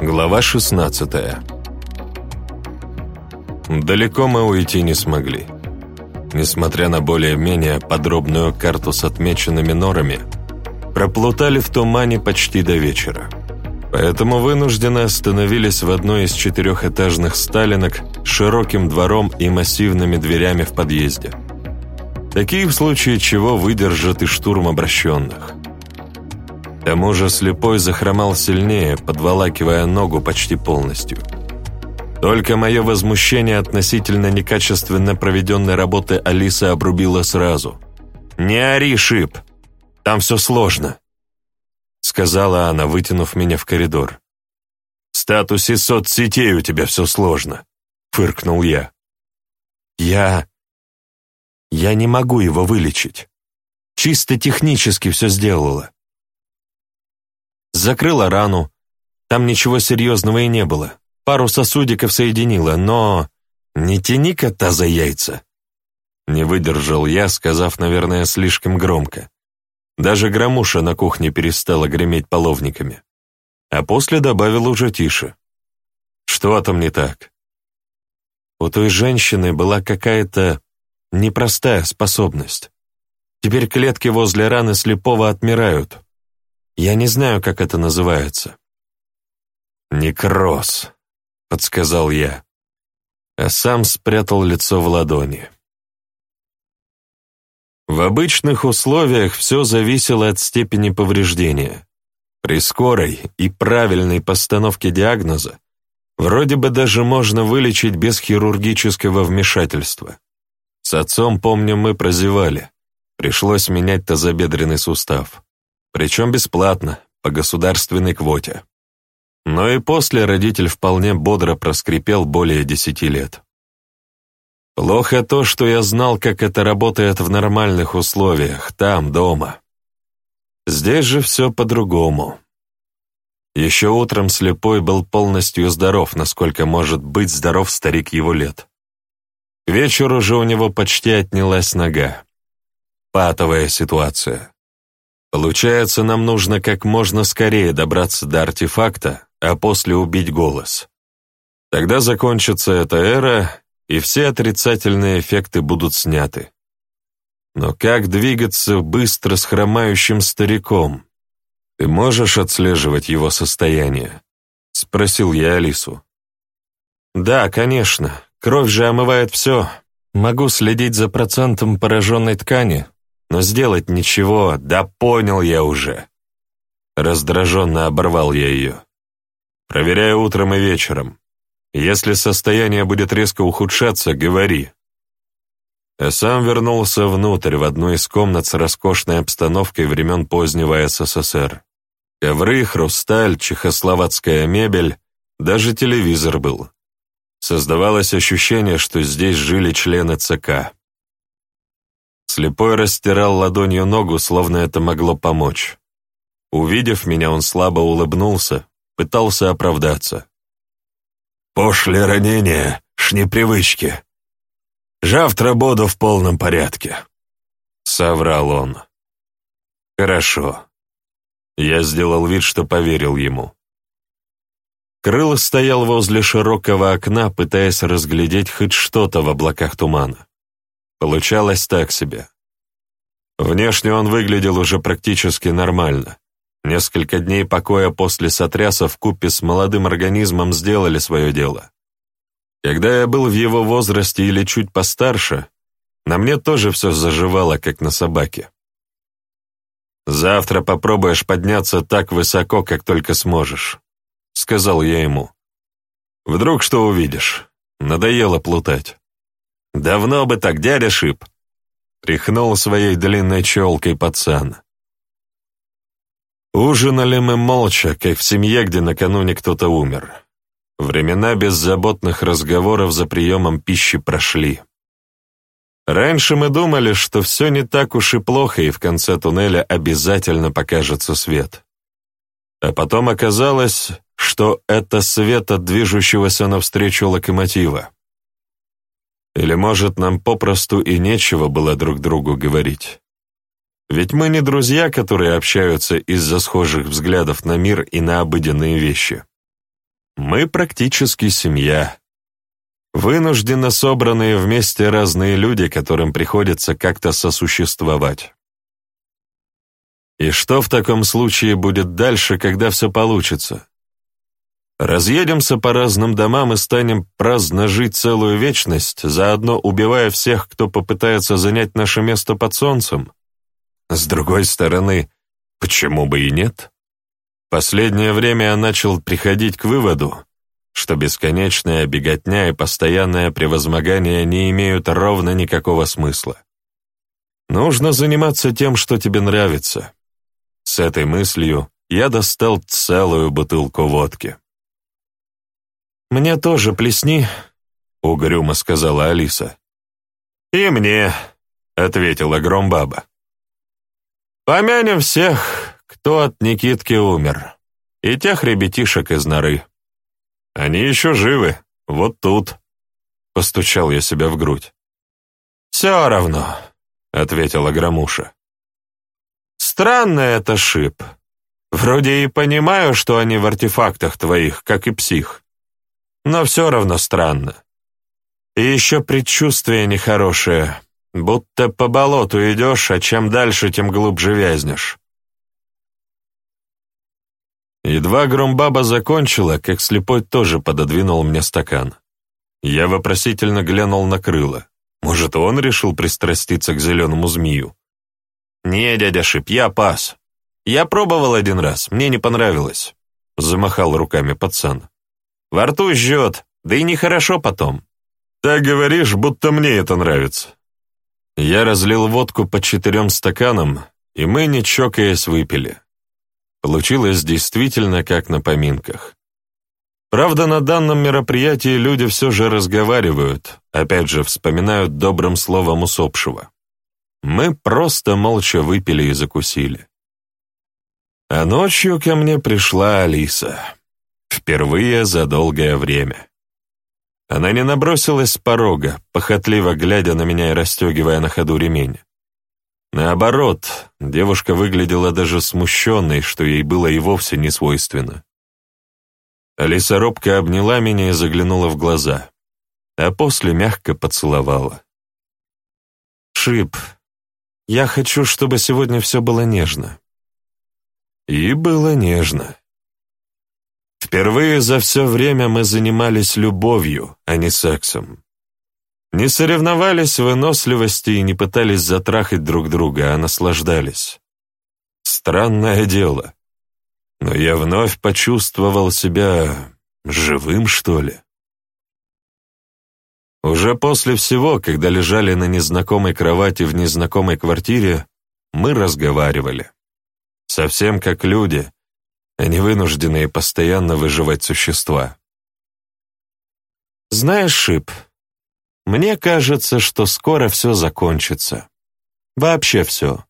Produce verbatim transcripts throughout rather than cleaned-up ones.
Глава шестнадцатая. Далеко мы уйти не смогли. Несмотря на более-менее подробную карту с отмеченными норами, проплутали в тумане почти до вечера. Поэтому вынужденно остановились в одной из четырехэтажных сталинок с широким двором и массивными дверями в подъезде. Такие в случае чего выдержат и штурм обращенных. К тому же слепой захромал сильнее, подволакивая ногу почти полностью. Только мое возмущение относительно некачественно проведенной работы Алисы обрубило сразу. «Не ори, Шип! Там все сложно!» — сказала она, вытянув меня в коридор. «В статусе соцсетей у тебя все сложно!» — фыркнул я. «Я... я не могу его вылечить. Чисто технически все сделала. Закрыла рану, там ничего серьезного и не было. Пару сосудиков соединила, но... Не тяни кота за яйца!» Не выдержал я, сказав, наверное, слишком громко. Даже громуша на кухне перестала греметь половниками. А после добавил уже тише. «Что там не так?» У той женщины была какая-то непростая способность. Теперь клетки возле раны слепого отмирают. Я не знаю, как это называется. «Некроз», — подсказал я, а сам спрятал лицо в ладони. В обычных условиях все зависело от степени повреждения. При скорой и правильной постановке диагноза вроде бы даже можно вылечить без хирургического вмешательства. С отцом, помню, мы прозевали. Пришлось менять тазобедренный сустав. Причем бесплатно, по государственной квоте. Но и после родитель вполне бодро проскрипел более десяти лет. Плохо то, что я знал, как это работает в нормальных условиях, там, дома. Здесь же все по-другому. Еще утром слепой был полностью здоров, насколько может быть здоров старик его лет. К вечеру же у него почти отнялась нога. Патовая ситуация. Получается, нам нужно как можно скорее добраться до артефакта, а после убить голос. Тогда закончится эта эра, и все отрицательные эффекты будут сняты. Но как двигаться быстро с хромающим стариком? Ты можешь отслеживать его состояние? Спросил я Алису. Да, конечно. Кровь же омывает все. Могу следить за процентом пораженной ткани, но сделать ничего, да понял я уже. Раздраженно оборвал я ее. Проверяю утром и вечером. Если состояние будет резко ухудшаться, говори. А сам вернулся внутрь, в одну из комнат с роскошной обстановкой времен позднего СССР. Ковры, хрусталь, чехословацкая мебель, даже телевизор был. Создавалось ощущение, что здесь жили члены ЦК. Слепой растирал ладонью ногу, словно это могло помочь. Увидев меня, он слабо улыбнулся, пытался оправдаться. «Пошле ранения, ж непривычки. Завтра буду в полном порядке», — соврал он. «Хорошо». Я сделал вид, что поверил ему. Крыл стоял возле широкого окна, пытаясь разглядеть хоть что-то в облаках тумана. Получалось так себе. Внешне он выглядел уже практически нормально. Несколько дней покоя после сотряса вкупе с молодым организмом сделали свое дело. Когда я был в его возрасте или чуть постарше, на мне тоже все заживало, как на собаке. «Завтра попробуешь подняться так высоко, как только сможешь», — сказал я ему. «Вдруг что увидишь? Надоело плутать». «Давно бы так, дядя Шип», — тряхнул своей длинной челкой пацан. Ужинали мы молча, как в семье, где накануне кто-то умер. Времена беззаботных разговоров за приемом пищи прошли. Раньше мы думали, что все не так уж и плохо, и в конце туннеля обязательно покажется свет. А потом оказалось, что это свет от движущегося навстречу локомотива. Или, может, нам попросту и нечего было друг другу говорить. Ведь мы не друзья, которые общаются из-за схожих взглядов на мир и на обыденные вещи. Мы практически семья. Вынужденно собранные вместе разные люди, которым приходится как-то сосуществовать. И что в таком случае будет дальше, когда все получится? Разъедемся по разным домам и станем праздно жить целую вечность, заодно убивая всех, кто попытается занять наше место под солнцем? С другой стороны, почему бы и нет? Последнее время я начал приходить к выводу, что бесконечная беготня и постоянное превозмогание не имеют ровно никакого смысла. Нужно заниматься тем, что тебе нравится. С этой мыслью я достал целую бутылку водки. «Мне тоже плесни», — угрюмо сказала Алиса. «И мне», — ответила Громбаба. «Помянем всех, кто от Никитки умер, и тех ребятишек из норы. Они еще живы, вот тут», — постучал я себя в грудь. «Все равно», — ответила Громуша. «Странно это, Шип. Вроде и понимаю, что они в артефактах твоих, как и псих. Но все равно странно. И еще предчувствие нехорошее, будто по болоту идешь, а чем дальше, тем глубже вязнешь». Едва Громбаба закончила, как слепой тоже пододвинул мне стакан. Я вопросительно глянул на Крыла. Может, он решил пристраститься к зеленому змею? «Не, дядя Шип, я пас. Я пробовал один раз, мне не понравилось», — замахал руками пацан. «Во рту жжет, да и нехорошо потом». «Так говоришь, будто мне это нравится». Я разлил водку по четырем стаканам, и мы, не чокаясь, выпили. Получилось действительно как на поминках. Правда, на данном мероприятии люди все же разговаривают, опять же вспоминают добрым словом усопшего. Мы просто молча выпили и закусили. А ночью ко мне пришла Алиса. Впервые за долгое время. Она не набросилась с порога, похотливо глядя на меня и расстегивая на ходу ремень. Наоборот, девушка выглядела даже смущенной, что ей было и вовсе не свойственно. Алиса робко обняла меня и заглянула в глаза, а после мягко поцеловала. «Шип, я хочу, чтобы сегодня все было нежно». И было нежно. Впервые за все время мы занимались любовью, а не сексом. Не соревновались в выносливости и не пытались затрахать друг друга, а наслаждались. Странное дело, но я вновь почувствовал себя живым, что ли. Уже после всего, когда лежали на незнакомой кровати в незнакомой квартире, мы разговаривали. Совсем как люди, а не вынужденные постоянно выживать существа. «Знаешь, Шип, мне кажется, что скоро все закончится. Вообще все».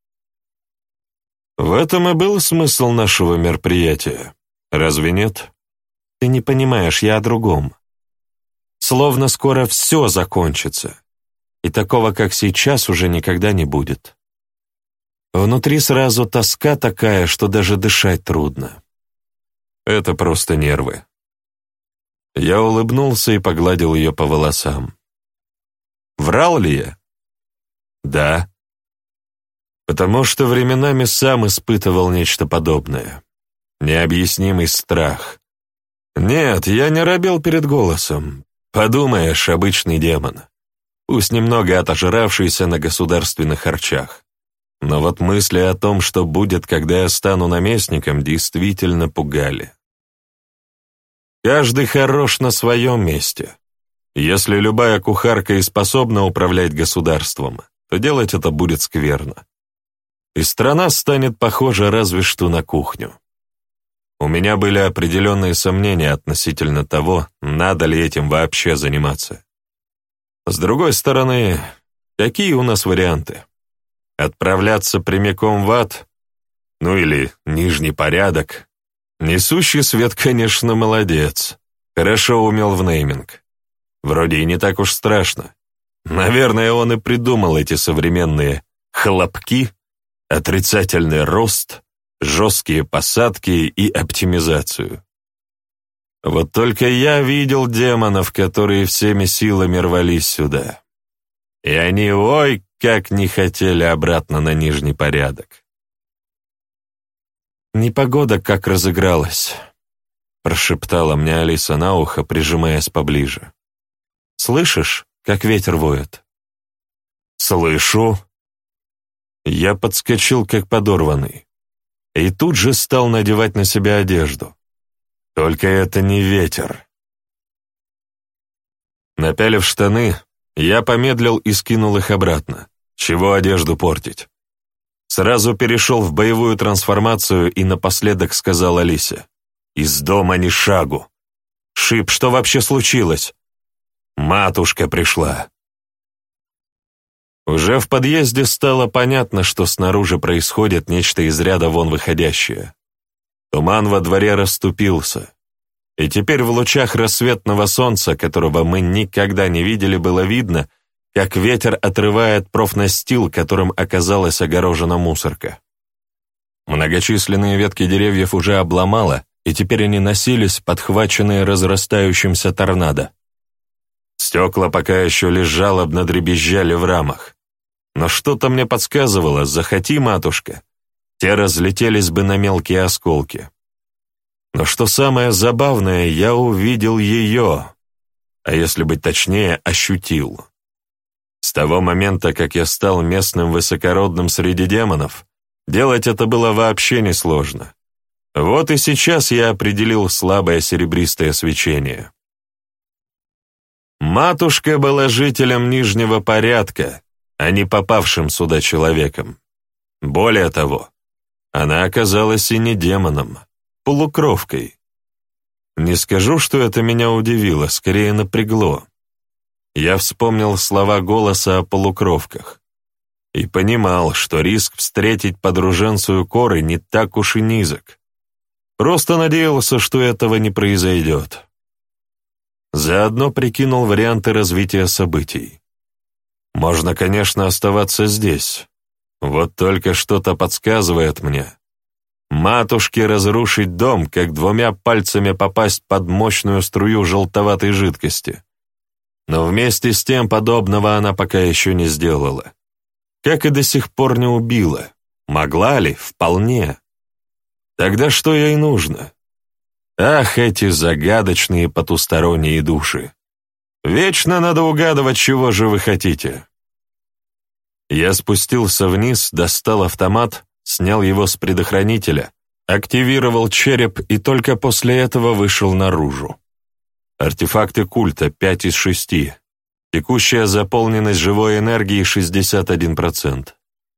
В этом и был смысл нашего мероприятия. Разве нет? Ты не понимаешь, я о другом. Словно скоро все закончится, и такого, как сейчас, уже никогда не будет. Внутри сразу тоска такая, что даже дышать трудно. Это просто нервы. Я улыбнулся и погладил ее по волосам. Врал ли я? Да. Потому что временами сам испытывал нечто подобное. Необъяснимый страх. Нет, я не робел перед голосом. Подумаешь, обычный демон. Пусть немного отожравшийся на государственных харчах. Но вот мысли о том, что будет, когда я стану наместником, действительно пугали. Каждый хорош на своем месте. Если любая кухарка и способна управлять государством, то делать это будет скверно. И страна станет похожа разве что на кухню. У меня были определенные сомнения относительно того, надо ли этим вообще заниматься. С другой стороны, какие у нас варианты? Отправляться прямиком в ад? Ну или нижний порядок? Несущий свет, конечно, молодец. Хорошо умел в нейминг. Вроде и не так уж страшно. Наверное, он и придумал эти современные хлопки, отрицательный рост, жесткие посадки и оптимизацию. Вот только я видел демонов, которые всеми силами рвались сюда. И они, ой, как не хотели обратно на нижний порядок. «Непогода как разыгралась», — прошептала мне Алиса на ухо, прижимаясь поближе. «Слышишь, как ветер воет?» «Слышу». Я подскочил, как подорванный, и тут же стал надевать на себя одежду. Только это не ветер. Напялив штаны, я помедлил и скинул их обратно. Чего одежду портить? Сразу перешел в боевую трансформацию и напоследок сказал Алисе: «Из дома ни шагу». «Шип, что вообще случилось?» «Матушка пришла». Уже в подъезде стало понятно, что снаружи происходит нечто из ряда вон выходящее. Туман во дворе расступился, и теперь в лучах рассветного солнца, которого мы никогда не видели, было видно, как ветер отрывает профнастил, которым оказалась огорожена мусорка. Многочисленные ветки деревьев уже обломало, и теперь они носились, подхваченные разрастающимся торнадо. Стекла пока еще лишь жалобно дребезжали в рамах. Но что-то мне подсказывало, захоти, матушка, те разлетелись бы на мелкие осколки. Но что самое забавное, я увидел ее, а если быть точнее, ощутил. С того момента, как я стал местным высокородным среди демонов, делать это было вообще несложно. Вот и сейчас я определил слабое серебристое свечение. Матушка была жителем нижнего порядка, а не попавшим сюда человеком. Более того, она оказалась и не демоном, полукровкой. Не скажу, что это меня удивило, скорее напрягло. Я вспомнил слова голоса о полукровках и понимал, что риск встретить подруженцию Коры не так уж и низок. Просто надеялся, что этого не произойдет. Заодно прикинул варианты развития событий. Можно, конечно, оставаться здесь. Вот только что-то подсказывает мне. Матушке разрушить дом, как двумя пальцами попасть под мощную струю желтоватой жидкости. Но вместе с тем подобного она пока еще не сделала. Как и до сих пор не убила. Могла ли? Вполне. Тогда что ей нужно? Ах, эти загадочные потусторонние души. Вечно надо угадывать, чего же вы хотите. Я спустился вниз, достал автомат, снял его с предохранителя, активировал череп и только после этого вышел наружу. Артефакты культа пять из шести. Текущая заполненность живой энергии шестьдесят один процент.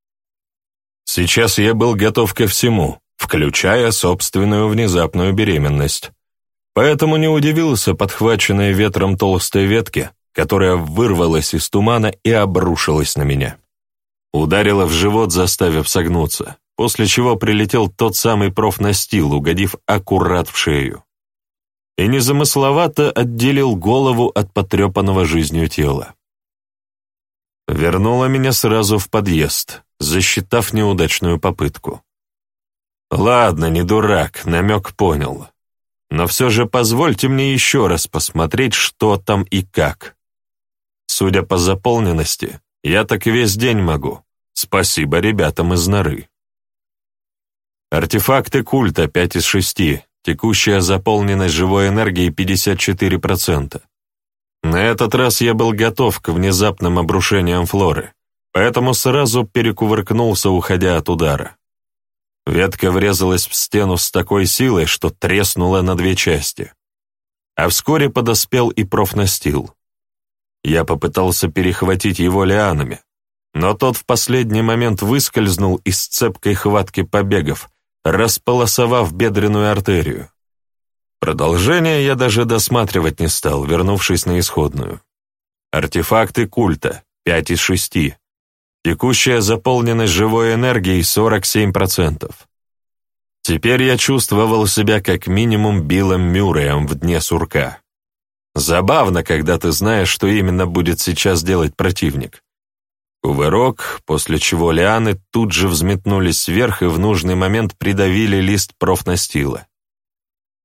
Сейчас я был готов ко всему, включая собственную внезапную беременность. Поэтому не удивился подхваченной ветром толстой ветки, которая вырвалась из тумана и обрушилась на меня. Ударила в живот, заставив согнуться, после чего прилетел тот самый профнастил, угодив аккурат в шею. И незамысловато отделил голову от потрепанного жизнью тела. Вернула меня сразу в подъезд, засчитав неудачную попытку. Ладно, не дурак, намек понял. Но все же позвольте мне еще раз посмотреть, что там и как. Судя по заполненности, я так весь день могу. Спасибо ребятам из норы. Артефакты культа пять из шести. Текущая заполненность живой энергии пятьдесят четыре процента. На этот раз я был готов к внезапным обрушениям флоры, поэтому сразу перекувыркнулся, уходя от удара. Ветка врезалась в стену с такой силой, что треснула на две части. А вскоре подоспел и профнастил. Я попытался перехватить его лианами, но тот в последний момент выскользнул из цепкой хватки побегов, располосовав бедренную артерию. Продолжение я даже досматривать не стал, вернувшись на исходную. Артефакты культа пять из шести. Текущая заполненность живой энергией сорок семь процентов. Теперь я чувствовал себя как минимум Биллом Мюрреем в дне сурка. Забавно, когда ты знаешь, что именно будет сейчас делать противник. Кувырок, после чего лианы тут же взметнулись вверх и в нужный момент придавили лист профнастила.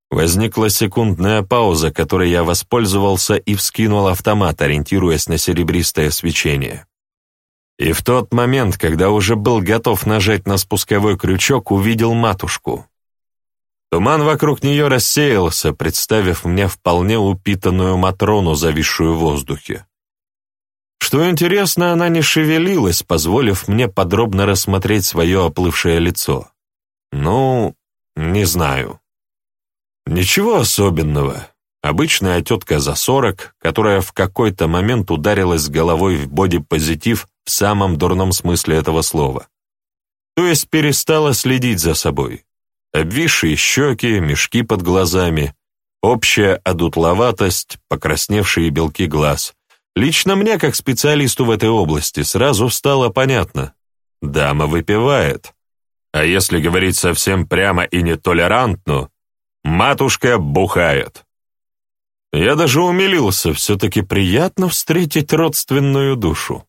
Возникла секундная пауза, которой я воспользовался и вскинул автомат, ориентируясь на серебристое свечение. И в тот момент, когда уже был готов нажать на спусковой крючок, увидел матушку. Туман вокруг нее рассеялся, представив мне вполне упитанную Матрону, зависшую в воздухе. Что интересно, она не шевелилась, позволив мне подробно рассмотреть свое оплывшее лицо. Ну, не знаю. Ничего особенного. Обычная тетка за сорок, которая в какой-то момент ударилась головой в бодипозитив в самом дурном смысле этого слова. То есть перестала следить за собой. Обвисшие щеки, мешки под глазами, общая одутловатость, покрасневшие белки глаз. Лично мне, как специалисту в этой области, сразу стало понятно. Дама выпивает. А если говорить совсем прямо и нетолерантно, матушка бухает. Я даже умилился, все-таки приятно встретить родственную душу.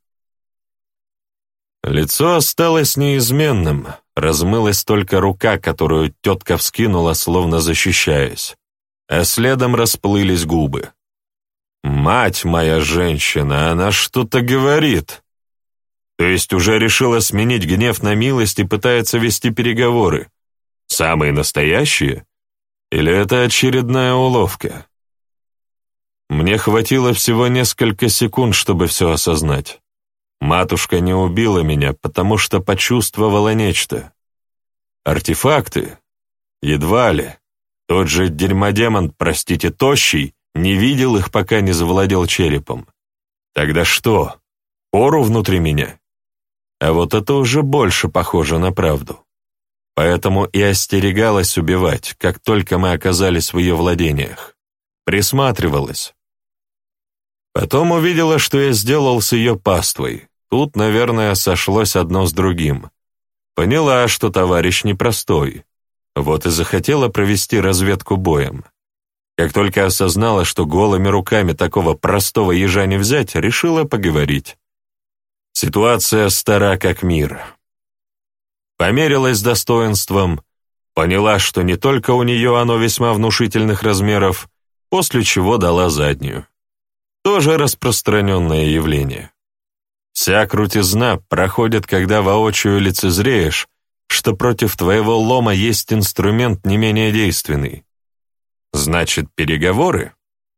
Лицо осталось неизменным, размылась только рука, которую тетка вскинула, словно защищаясь, а следом расплылись губы. «Мать моя женщина, она что-то говорит!» То есть уже решила сменить гнев на милость и пытается вести переговоры. Самые настоящие? Или это очередная уловка? Мне хватило всего несколько секунд, чтобы все осознать. Матушка не убила меня, потому что почувствовала нечто. Артефакты? Едва ли. Тот же дерьмодемон, простите, тощий, не видел их, пока не завладел черепом. Тогда что? Пору внутри меня? А вот это уже больше похоже на правду. Поэтому и остерегалась убивать, как только мы оказались в ее владениях. Присматривалась. Потом увидела, что я сделал с ее паствой. Тут, наверное, сошлось одно с другим. Поняла, что товарищ непростой. Вот и захотела провести разведку боем. Как только осознала, что голыми руками такого простого ежа не взять, решила поговорить. Ситуация стара как мир. Померилась достоинством, поняла, что не только у нее оно весьма внушительных размеров, после чего дала заднюю. Тоже распространенное явление. Вся крутизна проходит, когда воочию лицезреешь, что против твоего лома есть инструмент не менее действенный. Значит, переговоры?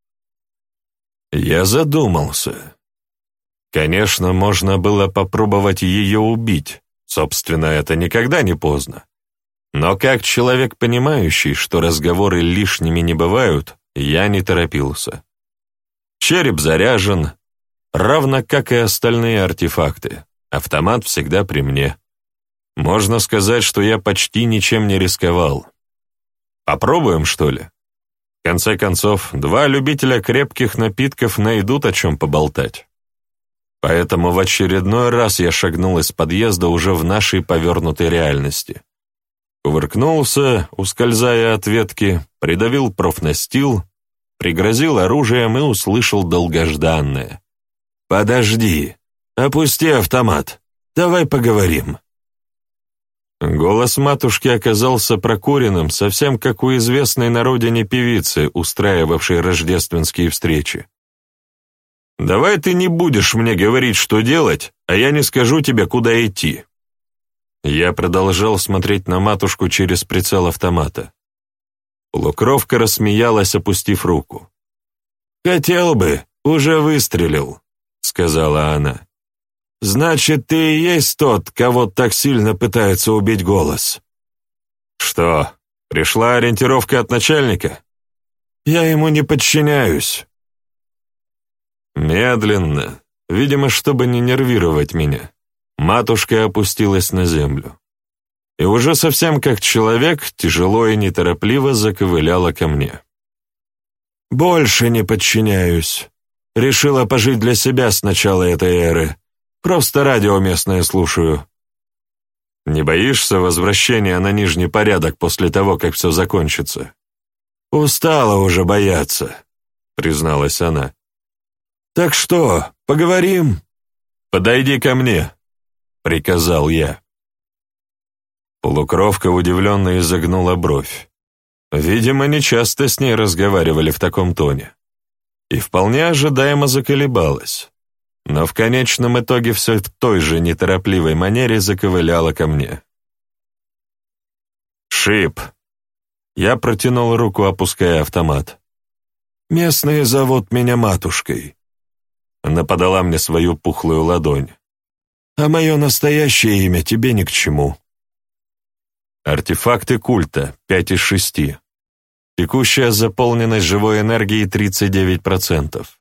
Я задумался. Конечно, можно было попробовать ее убить. Собственно, это никогда не поздно. Но как человек, понимающий, что разговоры лишними не бывают, я не торопился. Череп заряжен, равно как и остальные артефакты. Автомат всегда при мне. Можно сказать, что я почти ничем не рисковал. Попробуем, что ли? В конце концов, два любителя крепких напитков найдут о чем поболтать. Поэтому в очередной раз я шагнул из подъезда уже в нашей повернутой реальности. Кувыркнулся, ускользая от ветки, придавил профнастил, пригрозил оружием и услышал долгожданное. «Подожди, опусти автомат, давай поговорим». Голос матушки оказался прокуренным, совсем как у известной на родине певицы, устраивавшей рождественские встречи. «Давай ты не будешь мне говорить, что делать, а я не скажу тебе, куда идти». Я продолжал смотреть на матушку через прицел автомата. Полукровка рассмеялась, опустив руку. «Хотел бы, уже выстрелил», — сказала она. «Значит, ты и есть тот, кого так сильно пытается убить голос». «Что, пришла ориентировка от начальника?» «Я ему не подчиняюсь». Медленно, видимо, чтобы не нервировать меня, матушка опустилась на землю. И уже совсем как человек, тяжело и неторопливо заковыляла ко мне. «Больше не подчиняюсь. Решила пожить для себя с начала этой эры. Просто радио местное слушаю». «Не боишься возвращения на нижний порядок после того, как все закончится?» «Устала уже бояться», — призналась она. «Так что, поговорим?» «Подойди ко мне», — приказал я. Полукровка удивленно изогнула бровь. Видимо, нечасто с ней разговаривали в таком тоне. И вполне ожидаемо заколебалась. Но в конечном итоге все в той же неторопливой манере заковыляла ко мне. «Шип!» Я протянул руку, опуская автомат. «Местные зовут меня матушкой». Она подала мне свою пухлую ладонь. «А мое настоящее имя тебе ни к чему». Артефакты культа, пять из шести. Текущая заполненность живой энергии тридцать девять процентов.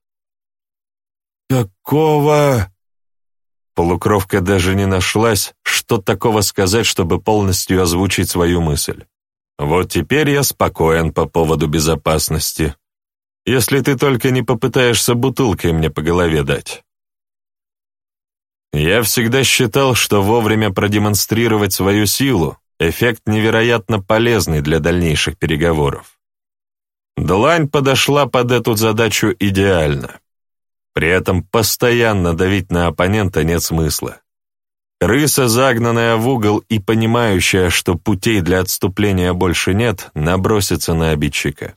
«Какого?» Полукровка даже не нашлась, что такого сказать, чтобы полностью озвучить свою мысль. «Вот теперь я спокоен по поводу безопасности. Если ты только не попытаешься бутылкой мне по голове дать». Я всегда считал, что вовремя продемонстрировать свою силу — эффект невероятно полезный для дальнейших переговоров. Длань подошла под эту задачу идеально. При этом постоянно давить на оппонента нет смысла. Крыса, загнанная в угол и понимающая, что путей для отступления больше нет, набросится на обидчика.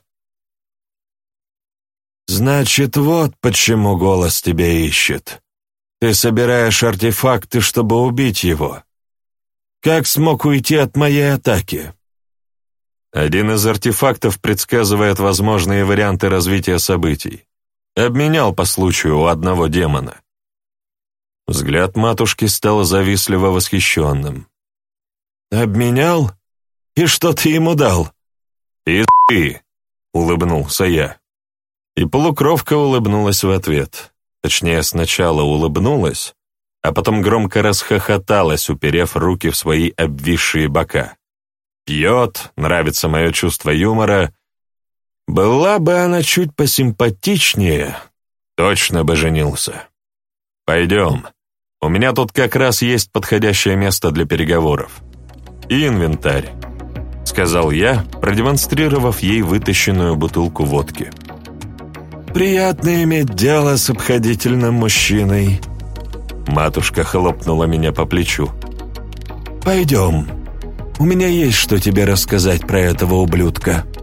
«Значит, вот почему голос тебя ищет. Ты собираешь артефакты, чтобы убить его. Как смог уйти от моей атаки?» Один из артефактов предсказывает возможные варианты развития событий. Обменял по случаю у одного демона. Взгляд матушки стал завистливо восхищенным. «Обменял? И что ты ему дал?» «Пизды!» — улыбнулся я. И полукровка улыбнулась в ответ. Точнее, сначала улыбнулась, а потом громко расхохоталась, уперев руки в свои обвисшие бока. Пьет, нравится мое чувство юмора. Была бы она чуть посимпатичнее, точно бы женился. Пойдем. У меня тут как раз есть подходящее место для переговоров. И инвентарь, сказал я, продемонстрировав ей вытащенную бутылку водки. «Приятно иметь дело с обходительным мужчиной». Матушка хлопнула меня по плечу. «Пойдем. У меня есть что тебе рассказать про этого ублюдка».